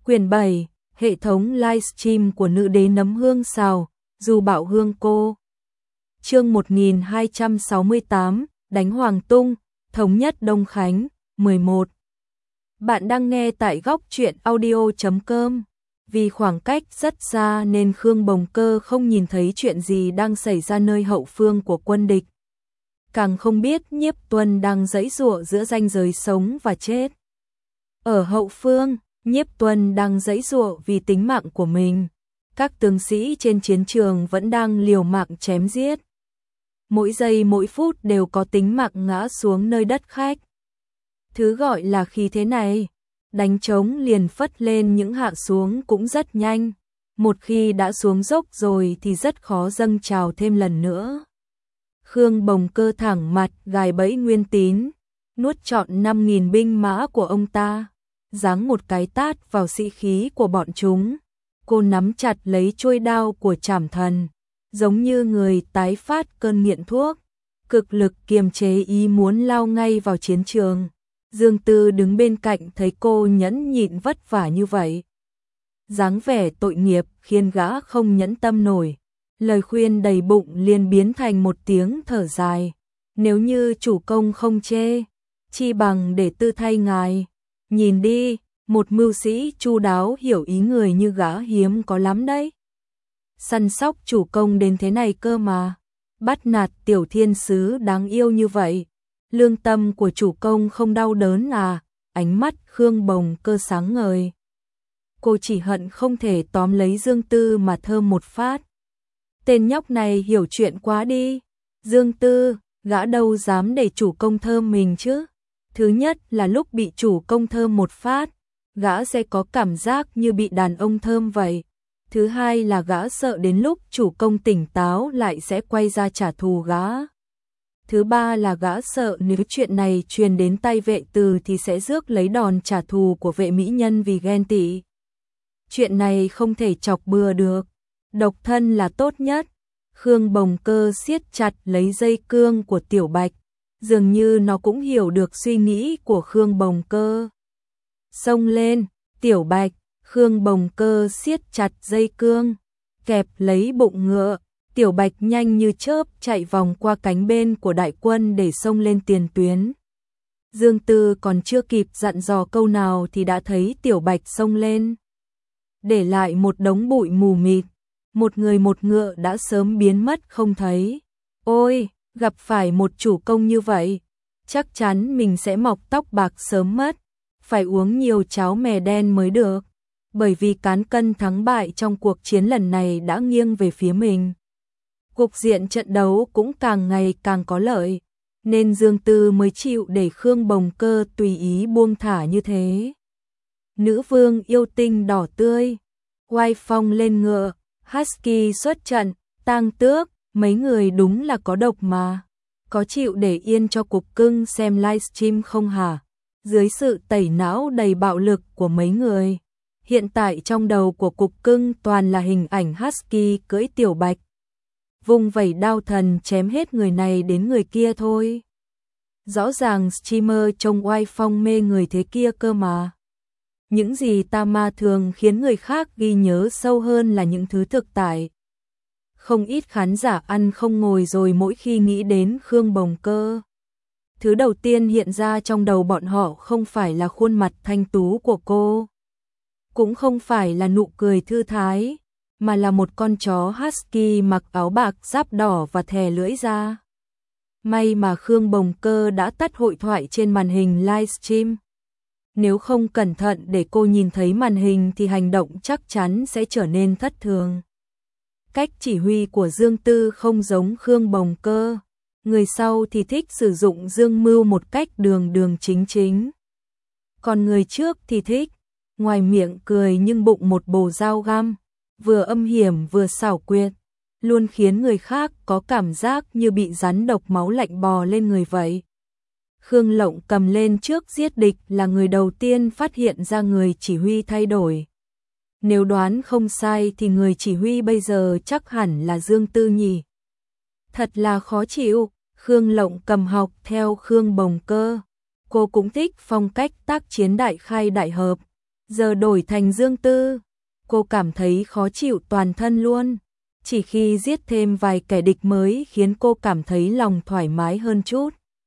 Quyển 7, hệ thống livestream của nữ đế nấm hương xào, dù bạo hương cô. Chương 1268, đánh Hoàng Tung, thống nhất Đông Khánh, 11. Bạn đang nghe tại góc truyện audio.com. Vì khoảng cách rất xa nên Khương Bồng Cơ không nhìn thấy chuyện gì đang xảy ra nơi hậu phương của quân địch. Càng không biết Nhiếp Tuân đang giãy giụa giữa ranh giới sống và chết. Ở hậu phương, Nhiếp Tuân đang giãy giụa vì tính mạng của mình. Các tướng sĩ trên chiến trường vẫn đang liều mạng chém giết. Mỗi giây mỗi phút đều có tính mạng ngã xuống nơi đất khách. Thứ gọi là khí thế này, đánh trống liền phất lên những hạ xuống cũng rất nhanh. Một khi đã xuống dốc rồi thì rất khó dâng trào thêm lần nữa. Khương Bồng Cơ thẳng mặt gài bẫy Nguyên Tín, nuốt trọn 5.000 binh mã của ông ta, giáng một cái tát vào sĩ khí của bọn chúng. Cô nắm chặt lấy chuôi đao của Trảm Thần, giống như người tái phát cơn nghiện thuốc, cực lực kiềm chế ý muốn lao ngay vào chiến trường. Dương Tư đứng bên cạnh thấy cô nhẫn nhịn vất vả như vậy, dáng vẻ tội nghiệp khiến gã không nhẫn tâm nổi. Lời khuyên đầy bụng liền biến thành một tiếng thở dài. Nếu như chủ công không chê, chi bằng để tư thay ngài. Nhìn đi, một mưu sĩ chu đáo hiểu ý người như gã hiếm có lắm đấy. Săn sóc chủ công đến thế này cơ mà, bắt nạt tiểu thiên sứ đáng yêu như vậy. Lương tâm của chủ công không đau đớn à? Ánh mắt Khương Bồng Cơ sáng ngời. Cô chỉ hận không thể tóm lấy Dương Tư mà thơm một phát. Tên nhóc này hiểu chuyện quá đi. Dương Tư, gã đâu dám để chủ công thơm mình chứ. Thứ nhất là lúc bị chủ công thơm một phát, gã sẽ có cảm giác như bị đàn ông thơm vậy. Thứ hai là gã sợ đến lúc chủ công tỉnh táo lại sẽ quay ra trả thù gã. Thứ ba là gã sợ nếu chuyện này truyền đến tay Vệ Từ thì sẽ rước lấy đòn trả thù của Vệ mỹ nhân vì ghen tị. Chuyện này không thể chọc bừa được, độc thân là tốt nhất. Khương Bồng Cơ siết chặt lấy dây cương của Tiểu Bạch, dường như nó cũng hiểu được suy nghĩ của Khương Bồng Cơ. Xông lên, Tiểu Bạch. Khương Bồng Cơ siết chặt dây cương, kẹp lấy bụng ngựa. Tiểu Bạch nhanh như chớp chạy vòng qua cánh bên của đại quân để xông lên tiền tuyến. Dương Tư còn chưa kịp dặn dò câu nào thì đã thấy Tiểu Bạch xông lên, để lại một đống bụi mù mịt. Một người một ngựa đã sớm biến mất không thấy. Ôi, gặp phải một chủ công như vậy, chắc chắn mình sẽ mọc tóc bạc sớm mất. Phải uống nhiều cháo mè đen mới được, bởi vì cán cân thắng bại trong cuộc chiến lần này đã nghiêng về phía mình. Cục diện trận đấu cũng càng ngày càng có lợi, nên Dương Tư mới chịu để Khương Bồng Cơ tùy ý buông thả như thế. Nữ vương yêu tinh đỏ tươi, oai phong lên ngựa, Husky xuất trận, Tang Tước, mấy người đúng là có độc mà. Có chịu để yên cho cục cưng xem livestream không hả? Dưới sự tẩy não đầy bạo lực của mấy người, hiện tại trong đầu của cục cưng toàn là hình ảnh Husky cưỡi Tiểu Bạch, vung vẩy đao thần chém hết người này đến người kia thôi. Rõ ràng streamer trông oai phong mê người thế kia cơ mà. Những gì ta ma thường khiến người khác ghi nhớ sâu hơn là những thứ thực tại. Không ít khán giả ăn không ngồi rồi mỗi khi nghĩ đến Khương Bồng Cơ. Thứ đầu tiên hiện ra trong đầu bọn họ không phải là khuôn mặt thanh tú của cô, cũng không phải là nụ cười thư thái, mà là một con chó Husky mặc áo bạc giáp đỏ và thè lưỡi ra. May mà Khương Bồng Cơ đã tắt hội thoại trên màn hình livestream. Nếu không cẩn thận để cô nhìn thấy màn hình thì hành động chắc chắn sẽ trở nên thất thường. Cách chỉ huy của Dương Tư không giống Khương Bồng Cơ. Người sau thì thích sử dụng dương mưu một cách đường đường chính chính. Còn người trước thì thích, ngoài miệng cười nhưng bụng một bồ dao găm, vừa âm hiểm vừa xảo quyệt, luôn khiến người khác có cảm giác như bị rắn độc máu lạnh bò lên người vậy. Khương Lộng cầm lên trước giết địch là người đầu tiên phát hiện ra người chỉ huy thay đổi. Nếu đoán không sai thì người chỉ huy bây giờ chắc hẳn là Dương Tư nhỉ. Thật là khó chịu. Khương Lộng cầm học theo Khương Bồng Cơ. Cô cũng thích phong cách tác chiến đại khai đại hợp, giờ đổi thành Dương Tư. Cô cảm thấy khó chịu toàn thân luôn. Chỉ khi giết thêm vài kẻ địch mới khiến cô cảm thấy lòng thoải mái hơn chút.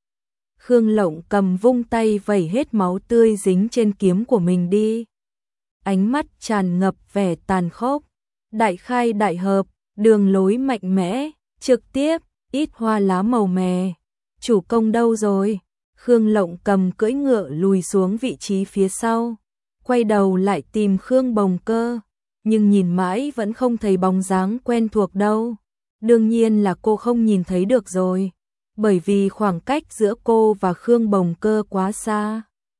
Khương Lộng Cầm vung tay vẩy hết máu tươi dính trên kiếm của mình đi. Ánh mắt tràn ngập vẻ tàn khốc. Đại khai đại hợp, đường lối mạnh mẽ, trực tiếp, ít hoa lá màu mè. Chủ công đâu rồi? Khương Lộng Cầm cưỡi ngựa lùi xuống vị trí phía sau, quay đầu lại tìm Khương Bồng Cơ, nhưng nhìn mãi vẫn không thấy bóng dáng quen thuộc đâu. Đương nhiên là cô không nhìn thấy được rồi, bởi vì khoảng cách giữa cô và Khương Bồng Cơ quá xa.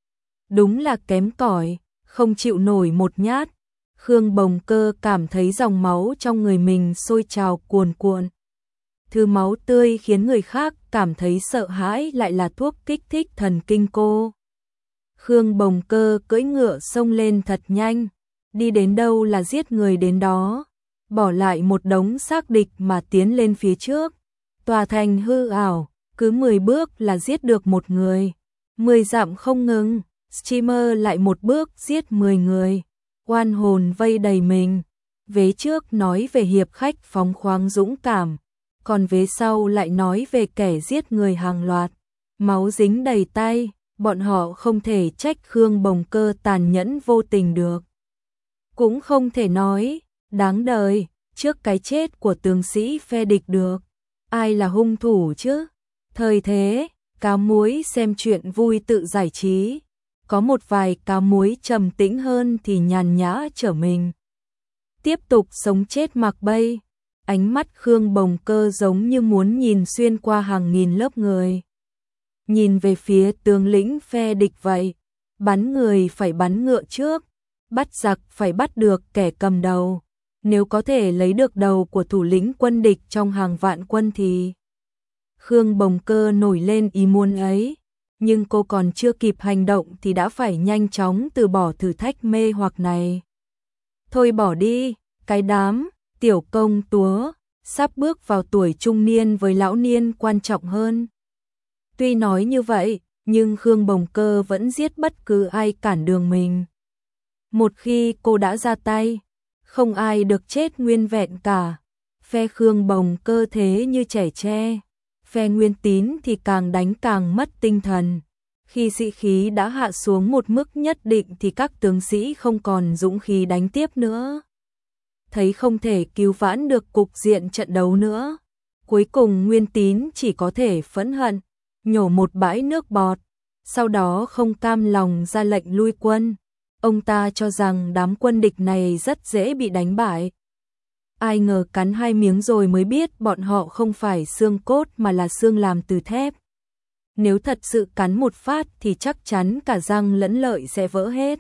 Đúng là kém cỏi, không chịu nổi một nhát. Khương Bồng Cơ cảm thấy dòng máu trong người mình sôi trào cuồn cuộn. Thứ máu tươi khiến người khác cảm thấy sợ hãi lại là thuốc kích thích thần kinh cô. Khương Bồng Cơ cưỡi ngựa xông lên thật nhanh, đi đến đâu là giết người đến đó, bỏ lại một đống xác địch mà tiến lên phía trước. Tòa thành hư ảo, cứ 10 bước là giết được một người, 10 dặm không ngừng, streamer lại một bước giết 10 người, oan hồn vây đầy mình. Vế trước nói về hiệp khách phóng khoáng dũng cảm, còn vế sau lại nói về kẻ giết người hàng loạt, máu dính đầy tay, bọn họ không thể trách Khương Bồng Cơ tàn nhẫn vô tình được. Cũng không thể nói, đáng đời, trước cái chết của tướng sĩ phe địch được. Ai là hung thủ chứ? Thời thế, cá muối xem chuyện vui tự giải trí, có một vài cá muối trầm tĩnh hơn thì nhàn nhã trở mình. Tiếp tục sống chết mặc bay. Ánh mắt Khương Bồng Cơ giống như muốn nhìn xuyên qua hàng nghìn lớp người. Nhìn về phía tướng lĩnh phe địch vậy, bắn người phải bắn ngựa trước, bắt giặc phải bắt được kẻ cầm đầu. Nếu có thể lấy được đầu của thủ lĩnh quân địch trong hàng vạn quân thì... Khương Bồng Cơ nổi lên ý muốn ấy, nhưng cô còn chưa kịp hành động thì đã phải nhanh chóng từ bỏ thử thách mê hoặc này. Thôi bỏ đi, cái đám tiểu công chúa sắp bước vào tuổi trung niên với lão niên quan trọng hơn. Tuy nói như vậy, nhưng Khương Bồng Cơ vẫn giết bất cứ ai cản đường mình. Một khi cô đã ra tay, không ai được chết nguyên vẹn cả. Phe Khương Bồng Cơ thế như trẻ tre, phe Nguyên Tín thì càng đánh càng mất tinh thần. Khi sĩ khí đã hạ xuống một mức nhất định thì các tướng sĩ không còn dũng khí đánh tiếp nữa. Thấy không thể cứu vãn được cục diện trận đấu nữa, cuối cùng Nguyên Tín chỉ có thể phẫn hận, nhổ một bãi nước bọt, sau đó không cam lòng ra lệnh lui quân. Ông ta cho rằng đám quân địch này rất dễ bị đánh bại. Ai ngờ cắn 2 miếng rồi mới biết bọn họ không phải xương cốt mà là xương làm từ thép. Nếu thật sự cắn một phát thì chắc chắn cả răng lẫn lợi sẽ vỡ hết.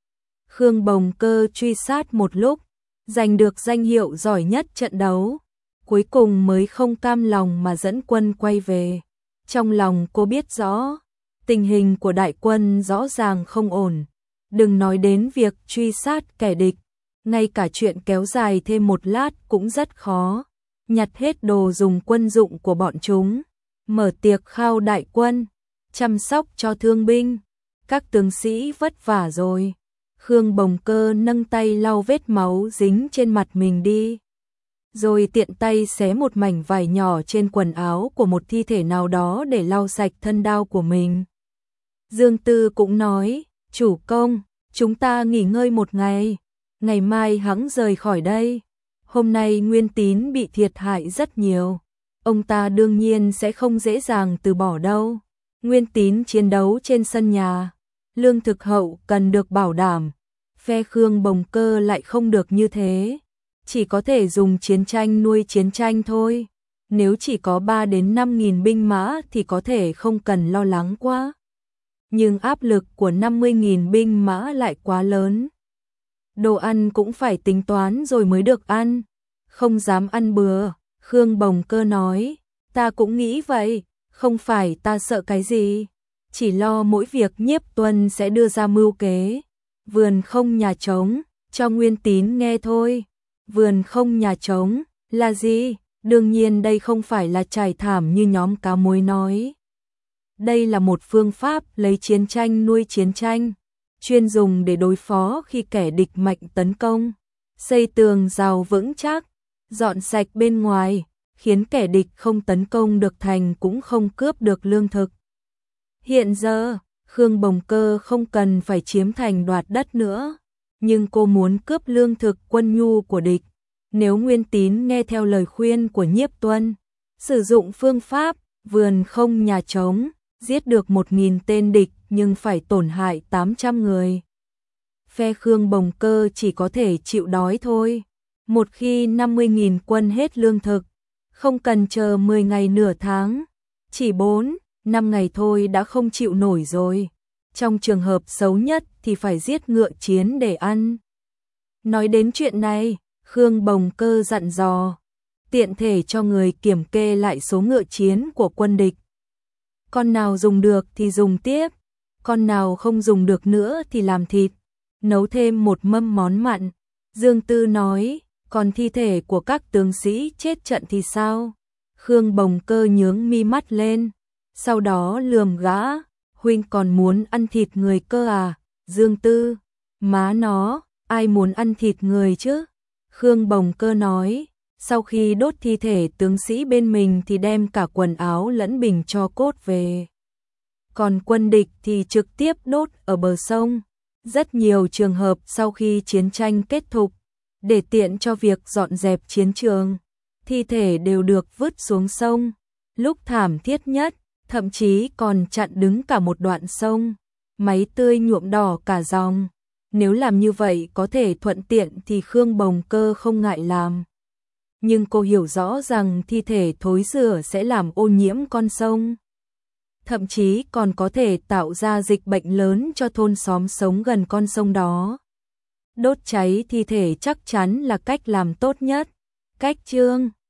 Khương Bồng Cơ truy sát một lúc, giành được danh hiệu giỏi nhất trận đấu, cuối cùng mới không cam lòng mà dẫn quân quay về. Trong lòng cô biết rõ, tình hình của đại quân rõ ràng không ổn, đừng nói đến việc truy sát kẻ địch, ngay cả chuyện kéo dài thêm một lát cũng rất khó. Nhặt hết đồ dùng quân dụng của bọn chúng, mở tiệc khao đại quân, chăm sóc cho thương binh, các tướng sĩ vất vả rồi. Khương Bồng Cơ nâng tay lau vết máu dính trên mặt mình đi, rồi tiện tay xé một mảnh vải nhỏ trên quần áo của một thi thể nào đó để lau sạch thân đao của mình. Dương Tư cũng nói, chủ công, chúng ta nghỉ ngơi một ngày, ngày mai hẵng rời khỏi đây. Hôm nay Nguyên Tín bị thiệt hại rất nhiều, ông ta đương nhiên sẽ không dễ dàng từ bỏ đâu. Nguyên Tín chiến đấu trên sân nhà, lương thực hậu cần được bảo đảm, phe Khương Bồng Cơ lại không được như thế, chỉ có thể dùng chiến tranh nuôi chiến tranh thôi. Nếu chỉ có 3 đến 5.000 binh mã thì có thể không cần lo lắng quá, nhưng áp lực của 50.000 binh mã lại quá lớn. Đồ ăn cũng phải tính toán rồi mới được ăn, không dám ăn bừa. Khương Bồng Cơ nói, ta cũng nghĩ vậy, không phải ta sợ cái gì, chỉ lo mỗi việc Nhiếp Tuân sẽ đưa ra mưu kế. Vườn không nhà trống, cho Nguyên Tín nghe thôi. Vườn không nhà trống là gì? Đương nhiên đây không phải là trải thảm như nhóm cá muối nói. Đây là một phương pháp lấy chiến tranh nuôi chiến tranh. chuyên dùng để đối phó khi kẻ địch mạnh tấn công, xây tường rào vững chắc, dọn sạch bên ngoài, khiến kẻ địch không tấn công được thành cũng không cướp được lương thực. Hiện giờ, Khương Bồng Cơ không cần phải chiếm thành đoạt đất nữa, nhưng cô muốn cướp lương thực quân nhu của địch. Nếu Nguyên Tín nghe theo lời khuyên của Nhiếp Tuân, sử dụng phương pháp vườn không nhà trống, giết được 1.000 tên địch nhưng phải tổn hại 800 người. Phe Khương Bồng Cơ chỉ có thể chịu đói thôi. Một khi 50.000 quân hết lương thực, không cần chờ 10 ngày nửa tháng, chỉ 4, 5 ngày thôi đã không chịu nổi rồi. Trong trường hợp xấu nhất thì phải giết ngựa chiến để ăn. Nói đến chuyện này, Khương Bồng Cơ dặn dò, tiện thể cho người kiểm kê lại số ngựa chiến của quân địch. Con nào dùng được thì dùng tiếp, con nào không dùng được nữa thì làm thịt, nấu thêm một mâm món mặn. Dương Tư nói, còn thi thể của các tướng sĩ chết trận thì sao? Khương Bồng Cơ nhướng mi mắt lên, sau đó lườm gã, huynh còn muốn ăn thịt người cơ à? Dương Tư, má nó, ai muốn ăn thịt người chứ? Khương Bồng Cơ nói, sau khi đốt thi thể tướng sĩ bên mình thì đem cả quần áo lẫn bình tro cốt về. Còn quân địch thì trực tiếp đốt ở bờ sông. Rất nhiều trường hợp sau khi chiến tranh kết thúc, để tiện cho việc dọn dẹp chiến trường, thi thể đều được vứt xuống sông. Lúc thảm thiết nhất, thậm chí còn chặn đứng cả một đoạn sông, máu tươi nhuộm đỏ cả dòng. Nếu làm như vậy có thể thuận tiện thì Khương Bồng Cơ không ngại làm. Nhưng cô hiểu rõ rằng thi thể thối rữa sẽ làm ô nhiễm con sông. Thậm chí còn có thể tạo ra dịch bệnh lớn cho thôn xóm sống gần con sông đó. Đốt cháy thi thể chắc chắn là cách làm tốt nhất. Cách chương